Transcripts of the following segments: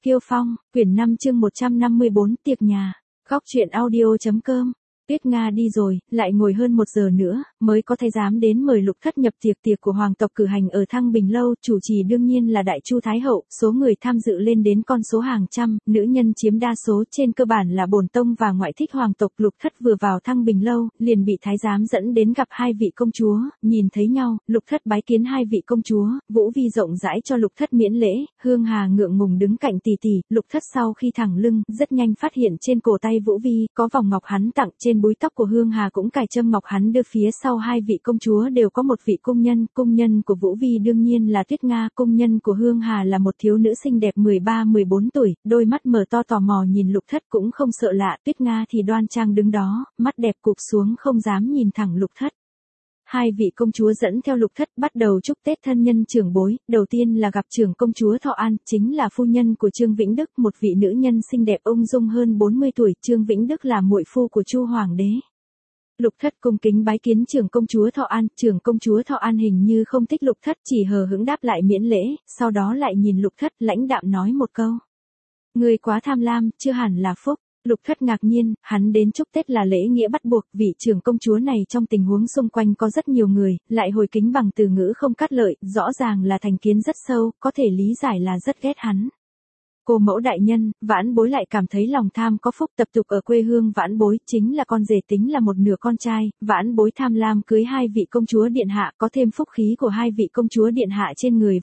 Kiêu Phong, quyển 5 chương 154 tiệc nhà. Góc truyện audio.com. Tuyết Nga đi rồi, lại ngồi hơn 1 giờ nữa, mới có thái giám đến mời Lục Thất nhập tiệc của hoàng tộc cử hành ở Thăng Bình Lâu, chủ trì đương nhiên là Đại Chu Thái Hậu, số người tham dự lên đến con số hàng trăm, nữ nhân chiếm đa số, trên cơ bản là bổn tông và ngoại thích hoàng tộc. Lục Thất vừa vào Thăng Bình Lâu, liền bị thái giám dẫn đến gặp hai vị công chúa, nhìn thấy nhau, Lục Thất bái kiến hai vị công chúa, Vũ Vi rộng rãi cho Lục Thất miễn lễ, Hương Hà ngượng ngùng đứng cạnh tì tì. Lục Thất sau khi thẳng lưng, rất nhanh phát hiện trên cổ tay Vũ Vi có vòng ngọc hắn tặng, trên búi tóc của Hương Hà cũng cài châm ngọc hắn đưa. Phía sau hai vị công chúa đều có một vị cung nhân của Vũ Vi đương nhiên là Tuyết Nga, cung nhân của Hương Hà là một thiếu nữ xinh đẹp 13-14 tuổi, đôi mắt mở to tò mò nhìn Lục Thất cũng không sợ lạ, Tuyết Nga thì đoan trang đứng đó, mắt đẹp cụp xuống không dám nhìn thẳng Lục Thất. Hai vị công chúa dẫn theo Lục Thất bắt đầu chúc Tết thân nhân trưởng bối, đầu tiên là gặp trưởng công chúa Thọ An, chính là phu nhân của Trương Vĩnh Đức, một vị nữ nhân xinh đẹp ung dung hơn 40 tuổi, Trương Vĩnh Đức là muội phu của Chu Hoàng đế. Lục Thất cung kính bái kiến trưởng công chúa Thọ An, trưởng công chúa Thọ An hình như không thích Lục Thất, chỉ hờ hững đáp lại miễn lễ, sau đó lại nhìn Lục Thất lãnh đạm nói một câu. Người quá tham lam, chưa hẳn là phúc. Lục Thất ngạc nhiên, hắn đến chúc Tết là lễ nghĩa bắt buộc, vị trưởng công chúa này trong tình huống xung quanh có rất nhiều người, lại hồi kính bằng từ ngữ không cắt lợi, rõ ràng là thành kiến rất sâu, có thể lý giải là rất ghét hắn. Cô mẫu đại nhân, Vãn Bối lại cảm thấy lòng tham có phúc, tập tục ở quê hương Vãn Bối chính là con rể tính là một nửa con trai, Vãn Bối tham lam cưới hai vị công chúa điện hạ, có thêm phúc khí của hai vị công chúa điện hạ trên người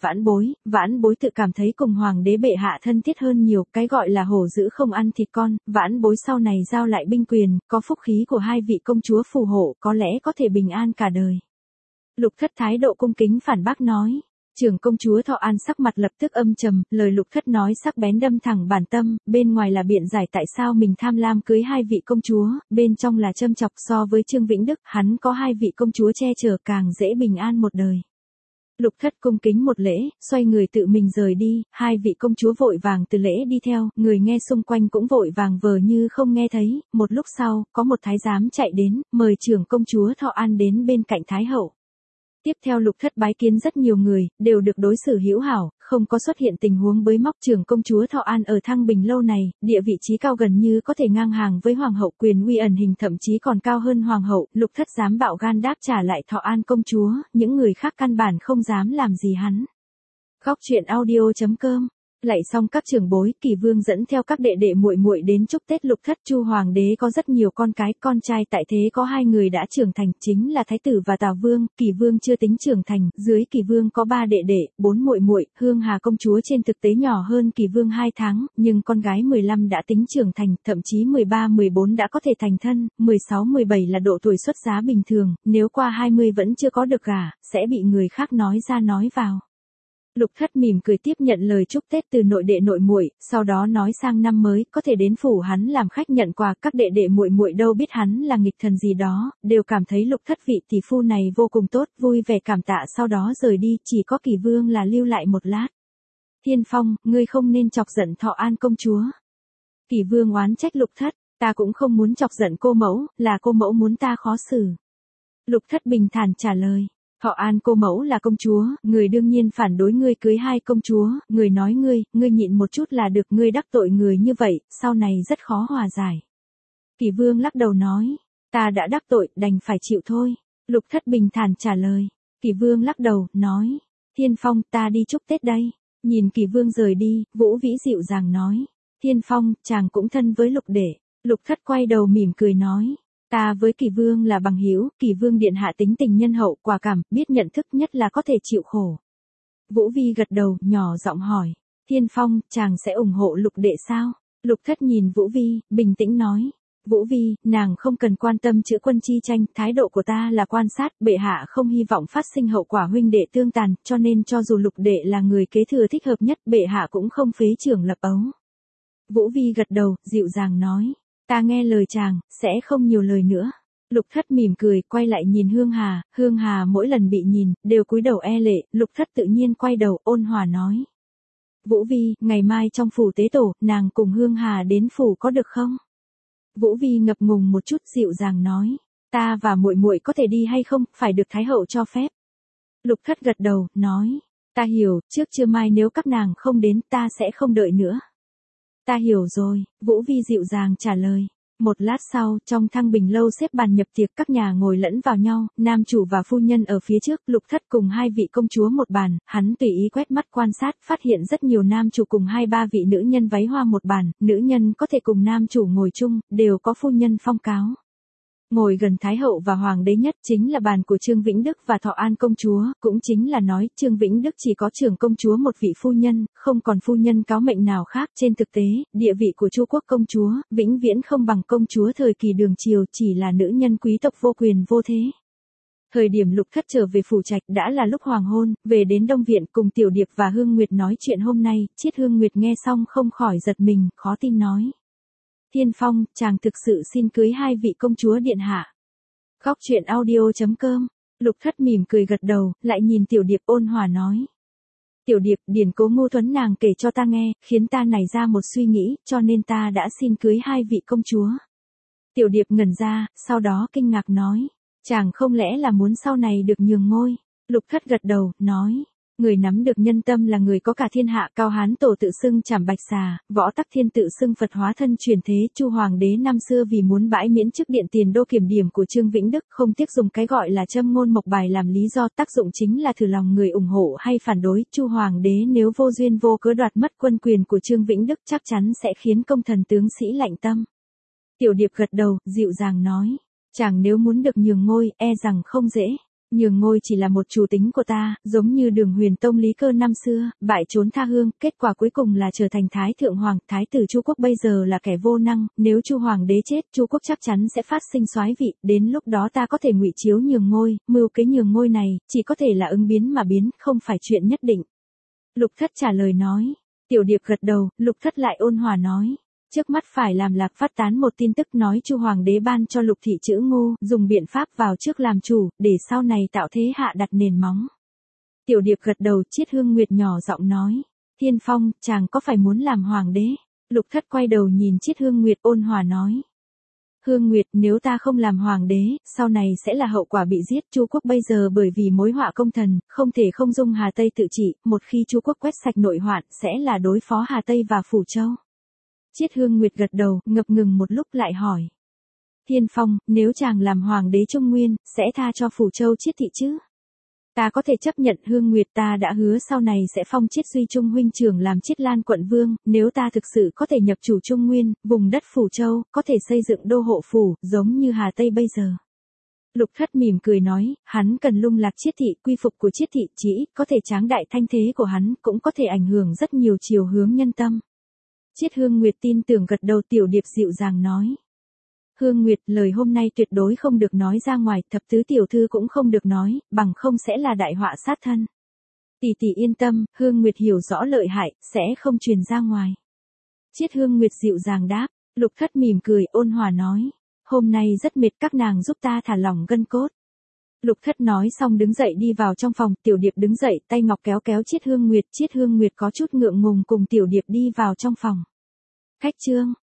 Vãn Bối tự cảm thấy cùng hoàng đế bệ hạ thân thiết hơn nhiều, cái gọi là hổ dữ không ăn thịt con, Vãn Bối sau này giao lại binh quyền, có phúc khí của hai vị công chúa phù hộ, có lẽ có thể bình an cả đời. Lục Thất thái độ cung kính phản bác nói. Trưởng công chúa Thọ An sắc mặt lập tức âm trầm, lời Lục Thất nói sắc bén đâm thẳng bản tâm, bên ngoài là biện giải tại sao mình tham lam cưới hai vị công chúa, bên trong là châm chọc. So với Trương Vĩnh Đức, hắn có hai vị công chúa che chở càng dễ bình an một đời. Lục Thất cung kính một lễ, xoay người tự mình rời đi, hai vị công chúa vội vàng từ lễ đi theo, người nghe xung quanh cũng vội vàng vờ như không nghe thấy. Một lúc sau, có một thái giám chạy đến, mời trưởng công chúa Thọ An đến bên cạnh Thái Hậu. Tiếp theo Lục Thất bái kiến rất nhiều người, đều được đối xử hữu hảo, không có xuất hiện tình huống bới móc. Trưởng công chúa Thọ An ở Thăng Bình Lâu này, địa vị trí cao gần như có thể ngang hàng với hoàng hậu, quyền uy ẩn hình thậm chí còn cao hơn hoàng hậu. Lục Thất dám bạo gan đáp trả lại Thọ An công chúa, những người khác căn bản không dám làm gì hắn. Góc truyện audio.com. Lạy xong các trưởng bối, Kỳ Vương dẫn theo các đệ đệ muội muội đến chúc Tết Lục Thất. Chu Hoàng đế có rất nhiều con cái, con trai tại thế có 2 người đã trưởng thành, chính là Thái tử và Tào Vương. Kỳ Vương chưa tính trưởng thành, dưới Kỳ Vương có 3 đệ đệ, 4 muội muội. Hương Hà công chúa trên thực tế nhỏ hơn Kỳ Vương 2 tháng, nhưng con gái 15 đã tính trưởng thành, thậm chí 13-14 đã có thể thành thân, 16-17 là độ tuổi xuất giá bình thường, nếu qua 20 vẫn chưa có được gả, sẽ bị người khác nói ra nói vào. Lục Thất mỉm cười tiếp nhận lời chúc Tết từ nội đệ nội muội, sau đó nói sang năm mới có thể đến phủ hắn làm khách nhận quà. Các đệ đệ muội muội đâu biết hắn là nghịch thần gì đó, đều cảm thấy Lục Thất vị tỷ phu này vô cùng tốt, vui vẻ cảm tạ sau đó rời đi, chỉ có Kỳ Vương là lưu lại một lát. Thiên Phong, ngươi không nên chọc giận Thọ An công chúa. Kỳ Vương oán trách Lục Thất, ta cũng không muốn chọc giận cô mẫu, là cô mẫu muốn ta khó xử. Lục Thất bình thản trả lời. Thọ An cô mẫu là công chúa, người đương nhiên phản đối ngươi cưới 2 công chúa, người nói ngươi nhịn một chút là được, ngươi đắc tội người như vậy, sau này rất khó hòa giải. Kỳ Vương lắc đầu nói, ta đã đắc tội, đành phải chịu thôi. Lục Thất bình thản trả lời. Kỳ Vương lắc đầu, nói, Thiên Phong, ta đi chúc Tết đây. Nhìn Kỳ Vương rời đi, Vũ Vĩ dịu dàng nói, Thiên Phong, chàng cũng thân với Lục đệ. Lục Thất quay đầu mỉm cười nói, ta với Kỳ Vương là bằng hữu, Kỳ Vương điện hạ tính tình nhân hậu, quả cảm, biết nhận thức nhất là có thể chịu khổ. Vũ Vi gật đầu, nhỏ giọng hỏi, Thiên Phong, chàng sẽ ủng hộ Lục đệ sao? Lục Thất nhìn Vũ Vi, bình tĩnh nói, Vũ Vi, nàng không cần quan tâm chữa quân chi tranh, thái độ của ta là quan sát, bệ hạ không hy vọng phát sinh hậu quả huynh đệ tương tàn, cho nên cho dù Lục đệ là người kế thừa thích hợp nhất, bệ hạ cũng không phế trưởng lập ấu. Vũ Vi gật đầu, dịu dàng nói, ta nghe lời chàng, sẽ không nhiều lời nữa. Lục Thất mỉm cười, quay lại nhìn Hương Hà mỗi lần bị nhìn, đều cúi đầu e lệ, Lục Thất tự nhiên quay đầu, ôn hòa nói. Vũ Vi, ngày mai trong phủ tế tổ, nàng cùng Hương Hà đến phủ có được không? Vũ Vi ngập ngùng một chút, dịu dàng nói, ta và muội muội có thể đi hay không, phải được Thái Hậu cho phép. Lục Thất gật đầu, nói, ta hiểu, trước trưa mai nếu các nàng không đến, ta sẽ không đợi nữa. Ta hiểu rồi, Vũ Vi dịu dàng trả lời. Một lát sau, trong Thăng Bình lâu xếp bàn nhập tiệc, các nhà ngồi lẫn vào nhau, nam chủ và phu nhân ở phía trước, Lục Thất cùng hai vị công chúa một bàn, hắn tùy ý quét mắt quan sát, phát hiện rất nhiều nam chủ cùng hai ba vị nữ nhân váy hoa một bàn, nữ nhân có thể cùng nam chủ ngồi chung, đều có phu nhân phong cáo. Ngồi gần Thái hậu và Hoàng đế nhất chính là bàn của Trương Vĩnh Đức và Thọ An công chúa, cũng chính là nói Trương Vĩnh Đức chỉ có trưởng công chúa một vị phu nhân, không còn phu nhân cáo mệnh nào khác. Trên thực tế, địa vị của Chu quốc công chúa, vĩnh viễn không bằng công chúa thời kỳ Đường Triều, chỉ là nữ nhân quý tộc vô quyền vô thế. Thời điểm Lục Thất trở về phủ trạch đã là lúc hoàng hôn, về đến Đông Viện cùng Tiểu Điệp và Hương Nguyệt nói chuyện hôm nay, Chiết Hương Nguyệt nghe xong không khỏi giật mình, khó tin nói. Thiên Phong, chàng thực sự xin cưới hai vị công chúa điện hạ. Góc truyện audio.com. Lục Thất mỉm cười gật đầu, lại nhìn Tiểu Điệp ôn hòa nói. Tiểu Điệp, điển cố Ngô Tuấn nàng kể cho ta nghe, khiến ta nảy ra một suy nghĩ, cho nên ta đã xin cưới hai vị công chúa. Tiểu Điệp ngẩn ra, sau đó kinh ngạc nói. Chàng không lẽ là muốn sau này được nhường ngôi? Lục Thất gật đầu, nói. Người nắm được nhân tâm là người có cả thiên hạ. Cao Hán Tổ tự xưng Trảm Bạch Xà, Võ Tắc Thiên tự xưng Phật hóa thân truyền thế. Chu Hoàng đế năm xưa vì muốn bãi miễn chức điện tiền đô kiểm điểm của Trương Vĩnh Đức, không tiếc dùng cái gọi là châm ngôn mộc bài làm lý do, tác dụng chính là thử lòng người ủng hộ hay phản đối. Chu Hoàng đế nếu vô duyên vô cớ đoạt mất quân quyền của Trương Vĩnh Đức, chắc chắn sẽ khiến công thần tướng sĩ lạnh tâm. Tiểu Điệp gật đầu, dịu dàng nói. Chàng nếu muốn được nhường ngôi, e rằng không dễ. Nhường ngôi chỉ là một chủ tính của ta, giống như Đường Huyền Tông Lý Cơ năm xưa, bại trốn tha hương, kết quả cuối cùng là trở thành Thái Thượng Hoàng. Thái tử Chu quốc bây giờ là kẻ vô năng, nếu Chu Hoàng đế chết, Chu quốc chắc chắn sẽ phát sinh soái vị, đến lúc đó ta có thể ngụy chiếu nhường ngôi. Mưu kế nhường ngôi này, chỉ có thể là ứng biến mà biến, không phải chuyện nhất định. Lục Thất trả lời nói. Tiểu Điệp gật đầu, Lục Thất lại ôn hòa nói. Trước mắt phải làm là phát tán một tin tức nói Chu Hoàng đế ban cho Lục thị chữ Ngô, dùng biện pháp vào trước làm chủ, để sau này tạo thế hạ đặt nền móng. Tiểu Điệp gật đầu, Chiết Hương Nguyệt nhỏ giọng nói. Thiên Phong, chàng có phải muốn làm hoàng đế? Lục Thất quay đầu nhìn Chiết Hương Nguyệt ôn hòa nói. Hương Nguyệt, nếu ta không làm hoàng đế, sau này sẽ là hậu quả bị giết. Chu quốc bây giờ bởi vì mối họa công thần, không thể không dung Hà Tây tự trị, một khi Chu quốc quét sạch nội hoạn, sẽ là đối phó Hà Tây và Phủ Châu. Chiết Hương Nguyệt gật đầu, ngập ngừng một lúc lại hỏi. Thiên Phong, nếu chàng làm hoàng đế Trung Nguyên, sẽ tha cho Phủ Châu Chiết thị chứ? Ta có thể chấp nhận. Hương Nguyệt, ta đã hứa sau này sẽ phong Chiết Duy Trung huynh trưởng làm Chiết Lan quận vương, nếu ta thực sự có thể nhập chủ Trung Nguyên, vùng đất Phủ Châu, có thể xây dựng đô hộ phủ, giống như Hà Tây bây giờ. Lục Thất mỉm cười nói, hắn cần lung lạc Chiết thị, quy phục của Chiết thị, chỉ có thể tráng đại thanh thế của hắn, cũng có thể ảnh hưởng rất nhiều chiều hướng nhân tâm. Chiết Hương Nguyệt tin tưởng gật đầu. Tiểu Điệp dịu dàng nói. Hương Nguyệt, lời hôm nay tuyệt đối không được nói ra ngoài, thập tứ tiểu thư cũng không được nói, bằng không sẽ là đại họa sát thân. Tỷ tỷ yên tâm, Hương Nguyệt hiểu rõ lợi hại, sẽ không truyền ra ngoài. Chiết Hương Nguyệt dịu dàng đáp. Lục Thất mỉm cười ôn hòa nói. Hôm nay rất mệt, các nàng giúp ta thả lỏng gân cốt. Lục Thất nói xong đứng dậy đi vào trong phòng. Tiểu Điệp đứng dậy, tay ngọc kéo kéo Chiết Hương Nguyệt. Chiết Hương Nguyệt có chút ngượng ngùng cùng Tiểu Điệp đi vào trong phòng. Khách trương.